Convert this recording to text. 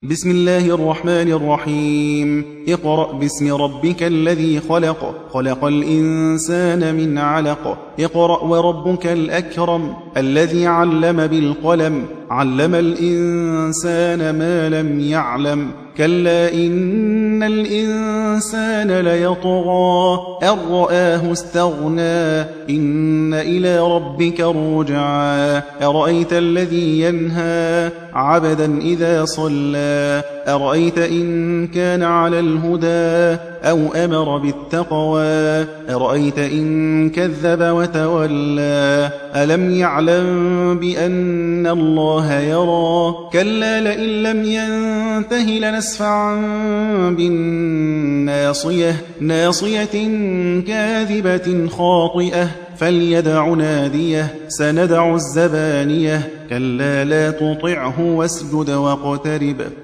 بسم الله الرحمن الرحيم. اقرأ باسم ربك الذي خلق، خلق الإنسان من علق. اقرأ وربك الأكرم الذي علم بالقلم، علم الإنسان ما لم يعلم. كلا إن الإنسان ليطغى أن رآه استغنى، إن إلى ربك الرجعى. أرأيت الذي ينهى عبدا إذا صلى، أرأيت إن كان على الهدى أو أمر بالتقوى، أرأيت إن كذب وتولى. ألم يعلم بأن الله يرى، كلا لئن لم ينته لنسفعا بالناصية، ناصية كاذبة خاطئة، فليدع ناديه. سندع الزبانية، كلا لا تطعه واسجد واقترب.